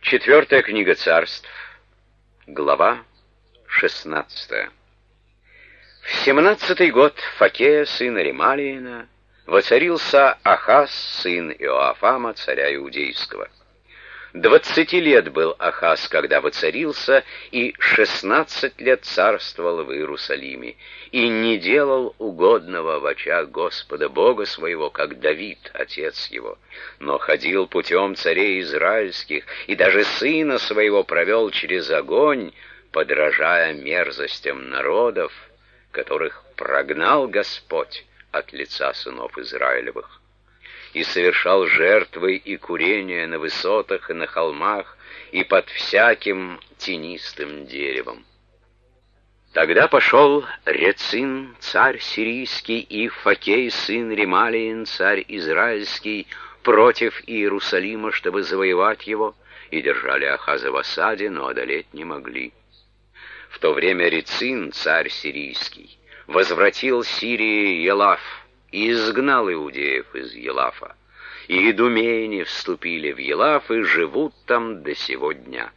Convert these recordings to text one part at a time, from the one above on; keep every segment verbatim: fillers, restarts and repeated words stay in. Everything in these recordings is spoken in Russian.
Четвертая книга Царств, глава шестнадцатая. В семнадцатый год Факея, сына Ремалиина, воцарился Ахаз, сын Иоафама, царя Иудейского. Двадцати лет был Ахаз, когда воцарился, и шестнадцать лет царствовал в Иерусалиме, и не делал угодного в очах Господа Бога своего, как Давид, отец его, но ходил путем царей израильских, и даже сына своего провел через огонь, подражая мерзостям народов, которых прогнал Господь от лица сынов Израилевых, и совершал жертвы и курения на высотах и на холмах, и под всяким тенистым деревом. Тогда пошел Рецин, царь сирийский, и Факей, сын Ремалиин, царь израильский, против Иерусалима, чтобы завоевать его, и держали Ахаза в осаде, но одолеть не могли. В то время Рецин, царь сирийский, возвратил Сирии Елаф, и изгнал иудеев из Елафа, и идумеяне вступили в Елаф и живут там до сего дня.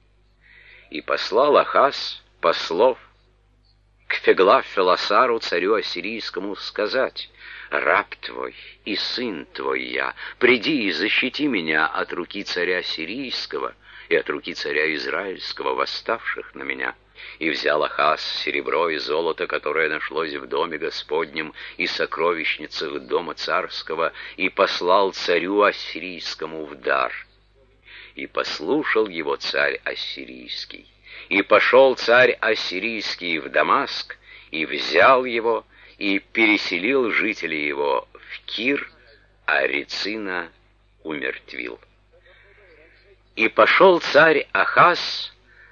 И послал Ахаз послов к Феглав-Феласару, царю ассирийскому, сказать: «Раб твой и сын твой я, приди и защити меня от руки царя сирийского и от руки царя израильского, восставших на меня». И взял Ахаз серебро и золото, которое нашлось в доме Господнем и сокровищницах дома царского, и послал царю ассирийскому в дар. И послушал его царь ассирийский. И пошел царь ассирийский в Дамаск, и взял его, и переселил жителей его в Кир, а Рецина умертвил. И пошел царь Ахаз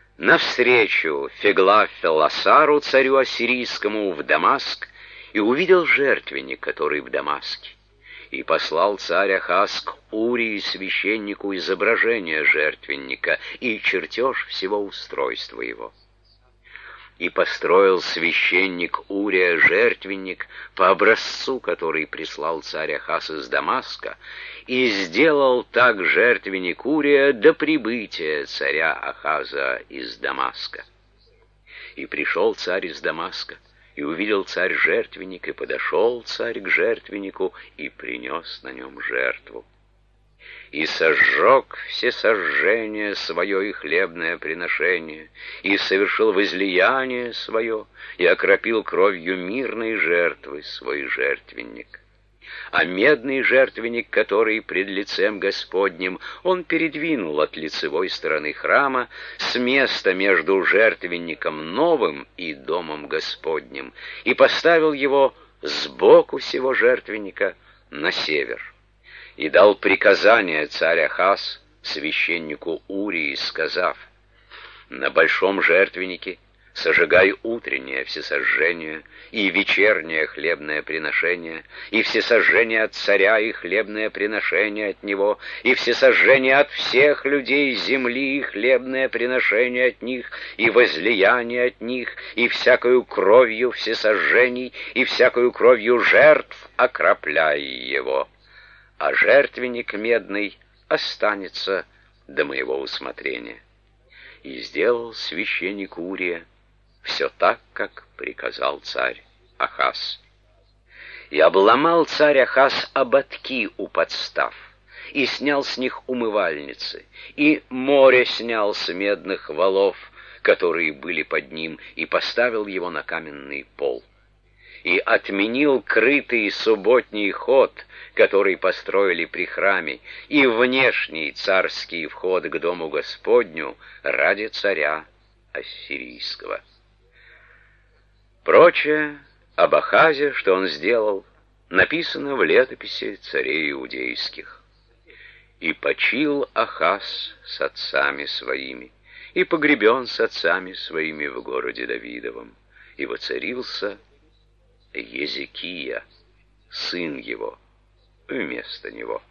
навстречу Феглав-Феласару, царю ассирийскому, в Дамаск, и увидел жертвенник, который в Дамаске. И послал царь Ахаз к Урии, священнику, изображение жертвенника и чертеж всего устройства его. И построил священник Урия жертвенник по образцу, который прислал царь Ахаз из Дамаска, и сделал так жертвенник Урия до прибытия царя Ахаза из Дамаска. И пришел царь из Дамаска, и увидел царь жертвенник, и подошел царь к жертвеннику, и принес на нем жертву. И сожег все сожжения свое и хлебное приношение, и совершил возлияние свое, и окропил кровью мирной жертвы свой жертвенник. А медный жертвенник, который пред лицем Господним, он передвинул от лицевой стороны храма с места между жертвенником новым и домом Господним, и поставил его сбоку сего жертвенника на север. И дал приказание царь Ахаз священнику Урии, сказав: «На большом жертвеннике сожигай утреннее всесожжение и вечернее хлебное приношение, и всесожжение от царя и хлебное приношение от него, и всесожжение от всех людей земли и хлебное приношение от них, и возлияние от них, и всякою кровью всесожжений, и всякою кровью жертв окропляй его. А жертвенник медный останется до моего усмотрения». И сделал священник Урия все так, как приказал царь Ахаз. И обломал царь Ахаз ободки у подстав, и снял с них умывальницы, и море снял с медных валов, которые были под ним, и поставил его на каменный пол. И отменил крытый субботний ход, который построили при храме, и внешний царский вход к дому Господню ради царя ассирийского. Прочее об Ахазе, что он сделал, написано в летописи царей иудейских. «И почил Ахаз с отцами своими, и погребен с отцами своими в городе Давидовом, и воцарился Езекия, сын его, вместо него».